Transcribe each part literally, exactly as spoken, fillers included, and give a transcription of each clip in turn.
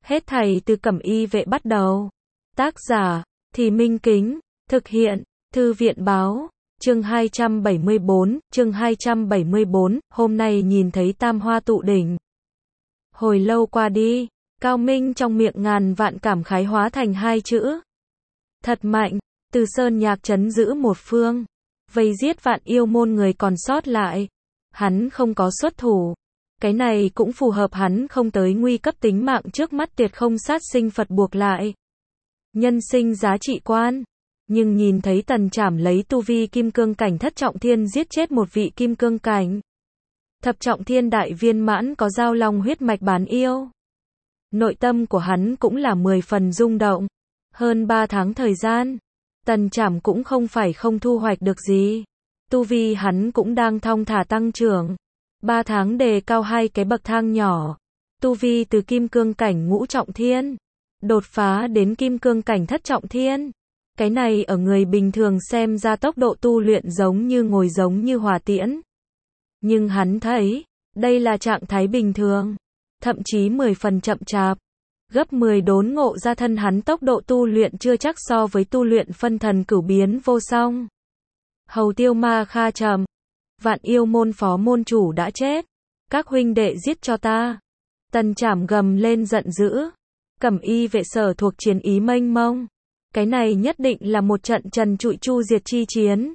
Hết thảy từ Cẩm Y Vệ bắt đầu. Tác giả, Thì Minh Kính, thực hiện, Thư viện báo, chương hai trăm bảy mươi bốn, chương hai trăm bảy mươi bốn, hôm nay nhìn thấy tam hoa tụ đỉnh. Hồi lâu qua đi, Cao Minh trong miệng ngàn vạn cảm khái hóa thành hai chữ. Thật mạnh, Từ Sơn Nhạc trấn giữ một phương, vây giết vạn yêu môn người còn sót lại. Hắn không có xuất thủ. Cái này cũng phù hợp hắn không tới nguy cấp tính mạng trước mắt tuyệt không sát sinh Phật buộc lại. Nhân sinh giá trị quan. Nhưng nhìn thấy Tần Trảm lấy tu vi kim cương cảnh thất trọng thiên giết chết một vị kim cương cảnh. Thập trọng thiên đại viên mãn có giao long huyết mạch bán yêu. Nội tâm của hắn cũng là mười phần rung động. Hơn ba tháng thời gian, Tần Trảm cũng không phải không thu hoạch được gì. Tu vi hắn cũng đang thong thả tăng trưởng. Ba tháng đề cao hai cái bậc thang nhỏ. Tu vi từ kim cương cảnh ngũ trọng thiên, đột phá đến kim cương cảnh thất trọng thiên. Cái này ở người bình thường xem ra tốc độ tu luyện giống như ngồi giống như hỏa tiễn. Nhưng hắn thấy, đây là trạng thái bình thường. Thậm chí mười phần chậm chạp. Gấp mười đốn ngộ ra thân hắn tốc độ tu luyện chưa chắc so với tu luyện phân thần cửu biến vô song. Hầu Tiêu Ma Kha trầm. Vạn yêu môn phó môn chủ đã chết. Các huynh đệ giết cho ta. Tần Trảm gầm lên giận dữ. Cẩm Y Vệ sở thuộc chiến ý mênh mông. Cái này nhất định là một trận trần trụi chu diệt chi chiến.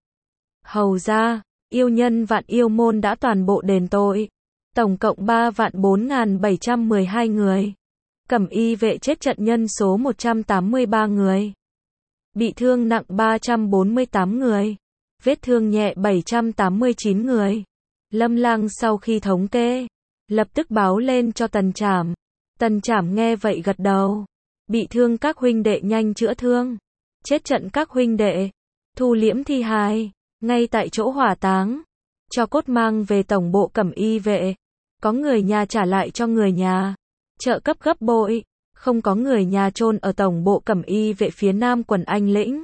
Hầu ra, yêu nhân vạn yêu môn đã toàn bộ đền tội. Tổng cộng ba vạn bốn nghìn bảy trăm mười hai người. Cẩm Y Vệ chết trận nhân số một trăm tám mươi ba người. Bị thương nặng ba trăm bốn mươi tám người. Vết thương nhẹ bảy trăm tám mươi chín người. Lâm Lang sau khi thống kê, lập tức báo lên cho Tần Trảm. Tần Trảm nghe vậy gật đầu. Bị thương các huynh đệ nhanh chữa thương. Chết trận các huynh đệ, thu liễm thi hài, ngay tại chỗ hỏa táng. Cho cốt mang về tổng bộ Cẩm Y Vệ. Có người nhà trả lại cho người nhà. Trợ cấp gấp bội. Không có người nhà chôn ở tổng bộ Cẩm Y Vệ phía nam quần Anh lĩnh.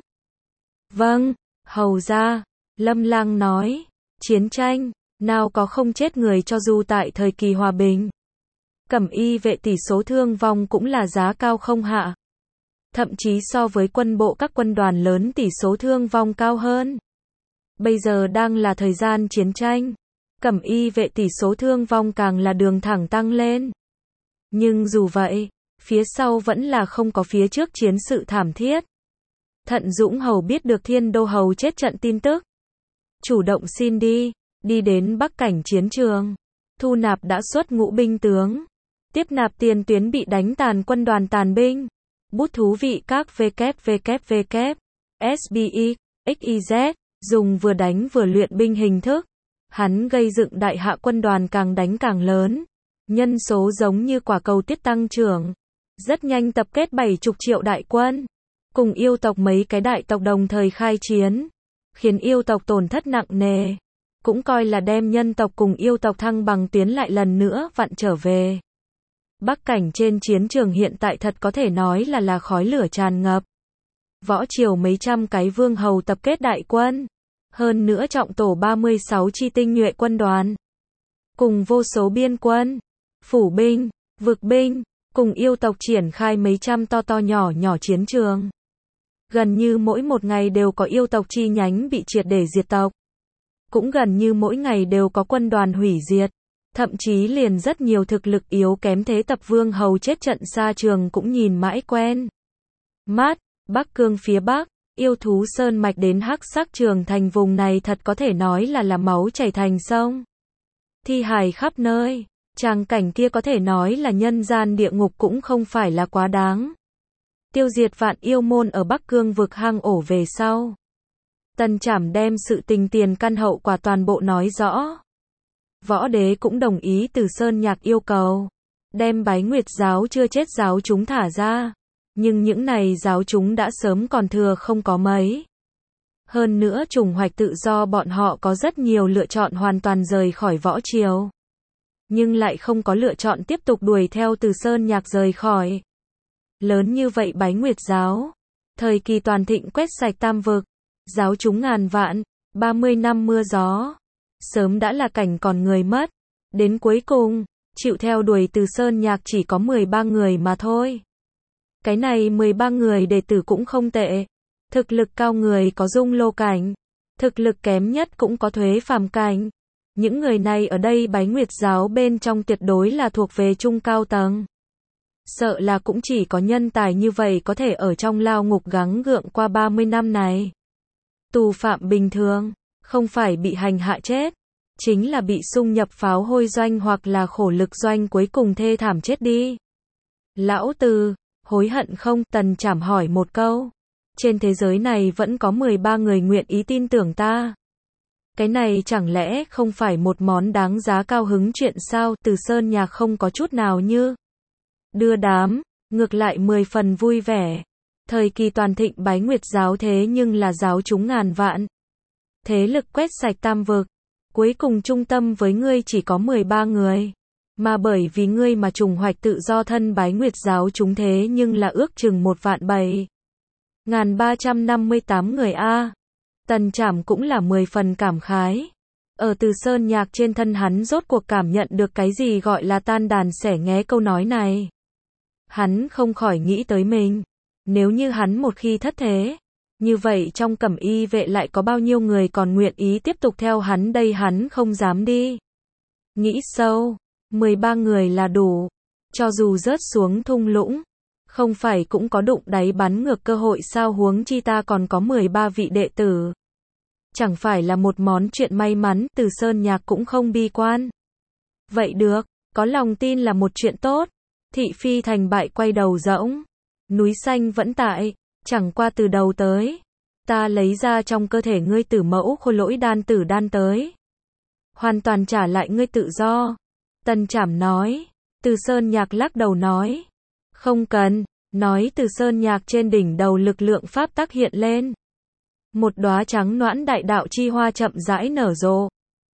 Vâng, hầu ra. Lâm Lang nói, chiến tranh, nào có không chết người cho dù tại thời kỳ hòa bình. Cẩm Y Vệ tỷ số thương vong cũng là giá cao không hạ. Thậm chí so với quân bộ các quân đoàn lớn tỷ số thương vong cao hơn. Bây giờ đang là thời gian chiến tranh. Cẩm Y Vệ tỷ số thương vong càng là đường thẳng tăng lên. Nhưng dù vậy, phía sau vẫn là không có phía trước chiến sự thảm thiết. Thận Dũng Hầu biết được Thiên Đô Hầu chết trận tin tức. Chủ động xin đi, đi đến Bắc Cảnh chiến trường. Thu nạp đã xuất ngũ binh tướng. Tiếp nạp tiền tuyến bị đánh tàn quân đoàn tàn binh. Bút thú vị các vê kép vê kép vê kép, ét bê i, ích i dét, dùng vừa đánh vừa luyện binh hình thức. Hắn gây dựng đại hạ quân đoàn càng đánh càng lớn. Nhân số giống như quả cầu tiết tăng trưởng. Rất nhanh tập kết bảy mươi triệu đại quân. Cùng yêu tộc mấy cái đại tộc đồng thời khai chiến. Khiến yêu tộc tổn thất nặng nề. Cũng coi là đem nhân tộc cùng yêu tộc thăng bằng tuyến lại lần nữa vặn trở về. Bắc Cảnh trên chiến trường hiện tại thật có thể nói là là khói lửa tràn ngập. Võ triều mấy trăm cái vương hầu tập kết đại quân. Hơn nữa trọng tổ ba mươi sáu chi tinh nhuệ quân đoàn. Cùng vô số biên quân, phủ binh, vực binh, cùng yêu tộc triển khai mấy trăm to to nhỏ nhỏ chiến trường. Gần như mỗi một ngày đều có yêu tộc chi nhánh bị triệt để diệt tộc. Cũng gần như mỗi ngày đều có quân đoàn hủy diệt. Thậm chí liền rất nhiều thực lực yếu kém thế tập vương hầu chết trận xa trường cũng nhìn mãi quen mắt. Bắc Cương phía Bắc, yêu thú sơn mạch đến hắc sắc trường thành vùng này thật có thể nói là là máu chảy thành sông. Thi hài khắp nơi, tràng cảnh kia có thể nói là nhân gian địa ngục cũng không phải là quá đáng. Tiêu diệt vạn yêu môn ở Bắc Cương vực hang ổ về sau. Tần Trảm đem sự tình tiền căn hậu quả toàn bộ nói rõ. Võ đế cũng đồng ý Từ Sơn Nhạc yêu cầu. Đem Bái Nguyệt giáo chưa chết giáo chúng thả ra. Nhưng những này giáo chúng đã sớm còn thừa không có mấy. Hơn nữa chủng hoạch tự do bọn họ có rất nhiều lựa chọn hoàn toàn rời khỏi võ triều. Nhưng lại không có lựa chọn tiếp tục đuổi theo Từ Sơn Nhạc rời khỏi. Lớn như vậy Bái Nguyệt giáo. Thời kỳ toàn thịnh quét sạch tam vực. Giáo chúng ngàn vạn. ba mươi năm mưa gió. Sớm đã là cảnh còn người mất. Đến cuối cùng, chịu theo đuổi Từ Sơn Nhạc chỉ có mười ba người mà thôi. Cái này mười ba người đệ tử cũng không tệ. Thực lực cao người có dung lô cảnh, thực lực kém nhất cũng có thuế phàm cảnh. Những người này ở đây Bái Nguyệt giáo bên trong tuyệt đối là thuộc về trung cao tầng. Sợ là cũng chỉ có nhân tài như vậy có thể ở trong lao ngục gắng gượng qua ba mươi năm này. Tù phạm bình thường, không phải bị hành hạ chết, chính là bị xung nhập pháo hôi doanh hoặc là khổ lực doanh cuối cùng thê thảm chết đi. Lão Từ, hối hận không? Tần Trảm hỏi một câu. Trên thế giới này vẫn có mười ba người nguyện ý tin tưởng ta. Cái này chẳng lẽ không phải một món đáng giá cao hứng chuyện sao? Từ Sơn Nhạc không có chút nào như đưa đám, ngược lại mười phần vui vẻ. Thời kỳ toàn thịnh Bái Nguyệt giáo thế nhưng là giáo chúng ngàn vạn. Thế lực quét sạch tam vực. Cuối cùng trung tâm với ngươi chỉ có mười ba người. Mà bởi vì ngươi mà trùng hoạch tự do thân Bái Nguyệt giáo chúng thế nhưng là ước chừng một vạn bảy ngàn ba trăm năm mươi tám người a. Tần Trảm cũng là mười phần cảm khái. Ở Từ Sơn Nhạc trên thân hắn rốt cuộc cảm nhận được cái gì gọi là tan đàn xẻ nghé câu nói này. Hắn không khỏi nghĩ tới mình. Nếu như hắn một khi thất thế, như vậy trong cẩm y vệ lại có bao nhiêu người còn nguyện ý tiếp tục theo hắn đây, hắn không dám đi. Nghĩ sâu, mười ba người là đủ. Cho dù rớt xuống thung lũng, không phải cũng có đụng đáy bắn ngược cơ hội sao, huống chi ta còn có mười ba vị đệ tử. Chẳng phải là một món chuyện may mắn. Từ Sơn Nhạc cũng không bi quan. Vậy được, có lòng tin là một chuyện tốt. Thị phi thành bại quay đầu rỗng. Núi xanh vẫn tại, chẳng qua từ đầu tới. Ta lấy ra trong cơ thể ngươi tử mẫu khôi lỗi đan tử đan tới. Hoàn toàn trả lại ngươi tự do. Tần Trảm nói. Từ Sơn Nhạc lắc đầu nói. Không cần, nói. Từ Sơn Nhạc trên đỉnh đầu lực lượng pháp tắc hiện lên. Một đóa trắng noãn đại đạo chi hoa chậm rãi nở rộ.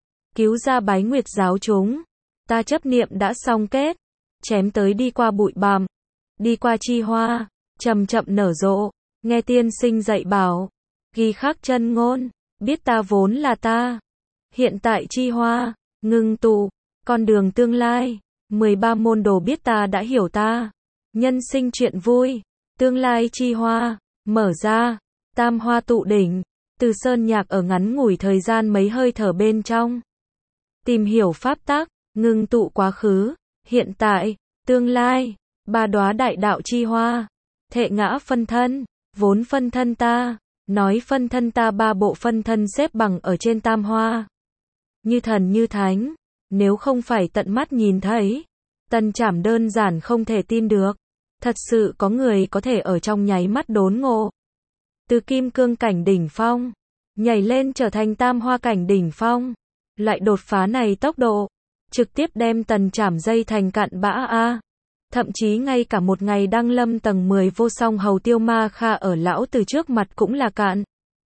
Cứu ra Bái Nguyệt giáo chúng. Ta chấp niệm đã xong kết. Chém tới đi qua bụi bặm, đi qua chi hoa, chậm chậm nở rộ. Nghe tiên sinh dạy bảo, ghi khắc chân ngôn, biết ta vốn là ta. Hiện tại chi hoa, ngưng tụ, con đường tương lai. mười ba môn đồ biết ta đã hiểu ta. Nhân sinh chuyện vui, tương lai chi hoa, mở ra, tam hoa tụ đỉnh. Từ Sơn Nhạc ở ngắn ngủi thời gian mấy hơi thở bên trong. Tìm hiểu pháp tắc, ngưng tụ quá khứ, hiện tại, tương lai. Ba đóa đại đạo chi hoa. Thệ ngã phân thân, vốn phân thân ta. Nói phân thân ta, ba bộ phân thân xếp bằng ở trên tam hoa. Như thần như thánh. Nếu không phải tận mắt nhìn thấy, Tần Trảm đơn giản không thể tin được. Thật sự có người có thể ở trong nháy mắt đốn ngộ. Từ kim cương cảnh đỉnh phong, nhảy lên trở thành tam hoa cảnh đỉnh phong. Loại đột phá này tốc độ, trực tiếp đem Tần Trảm dây thành cặn bã a. Thậm chí ngay cả một ngày đăng lâm tầng mười vô song hầu Tiêu Ma Kha ở lão từ trước mặt cũng là cạn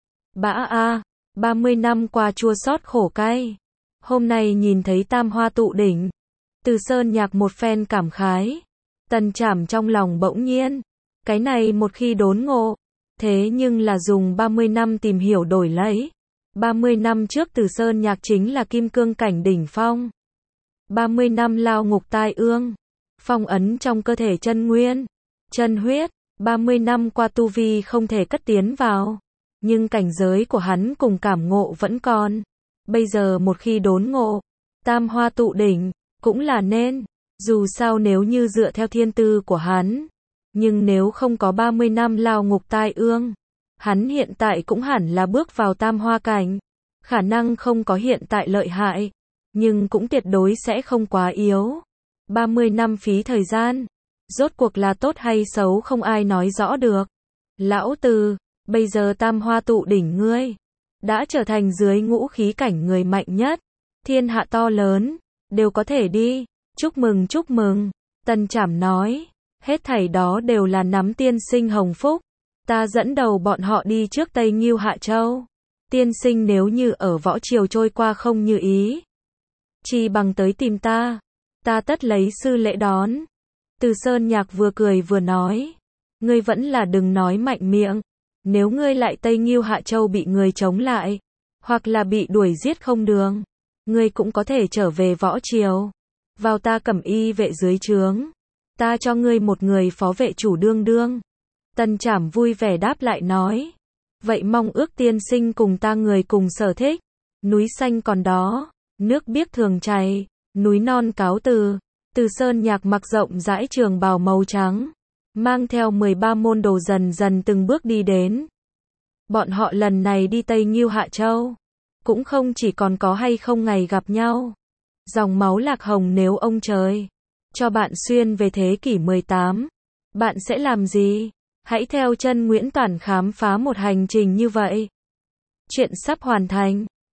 bã a. ba mươi năm qua chua xót khổ cay. Hôm nay nhìn thấy tam hoa tụ đỉnh. Từ Sơn Nhạc một phen cảm khái. Tần Trảm trong lòng bỗng nhiên. Cái này một khi đốn ngộ. Thế nhưng là dùng ba mươi năm tìm hiểu đổi lấy. ba mươi năm trước Từ Sơn Nhạc chính là kim cương cảnh đỉnh phong. ba mươi năm lao ngục tai ương. Phong ấn trong cơ thể chân nguyên, chân huyết. ba mươi năm qua tu vi không thể cất tiến vào. Nhưng cảnh giới của hắn cùng cảm ngộ vẫn còn. Bây giờ một khi đốn ngộ, tam hoa tụ đỉnh, cũng là nên. Dù sao nếu như dựa theo thiên tư của hắn. Nhưng nếu không có ba mươi năm lao ngục tai ương, hắn hiện tại cũng hẳn là bước vào tam hoa cảnh. Khả năng không có hiện tại lợi hại, nhưng cũng tuyệt đối sẽ không quá yếu. ba mươi năm phí thời gian, rốt cuộc là tốt hay xấu không ai nói rõ được. Lão Từ, bây giờ tam hoa tụ đỉnh ngươi, đã trở thành dưới ngũ khí cảnh người mạnh nhất. Thiên hạ to lớn, đều có thể đi. Chúc mừng chúc mừng. Tần Trảm nói, hết thảy đó đều là nắm tiên sinh hồng phúc. Ta dẫn đầu bọn họ đi trước Tây Ngưu Hạ Châu. Tiên sinh nếu như ở võ triều trôi qua không như ý, chỉ bằng tới tìm ta. Ta tất lấy sư lễ đón. Từ Sơn Nhạc vừa cười vừa nói. Ngươi vẫn là đừng nói mạnh miệng. Nếu ngươi lại Tây Ngưu Hạ Châu bị người chống lại, hoặc là bị đuổi giết không đường, ngươi cũng có thể trở về võ triều. vào ta cẩm y vệ dưới trướng. Ta cho ngươi một người phó vệ chủ đương đương. Tân Trảm vui vẻ đáp lại nói. Vậy mong ước tiên sinh cùng ta người cùng sở thích. Núi xanh còn đó, nước biếc thường chảy, núi non cáo từ. Từ Sơn Nhạc mặc rộng rãi trường bào màu trắng, mang theo mười ba môn đồ dần dần từng bước đi đến. Bọn họ lần này đi Tây Ngưu Hạ Châu, cũng không chỉ còn có hay không ngày gặp nhau. Dòng máu Lạc Hồng nếu ông trời cho bạn xuyên về thế kỷ mười tám, bạn sẽ làm gì? Hãy theo chân Nguyễn Toản khám phá một hành trình như vậy. Chuyện sắp hoàn thành.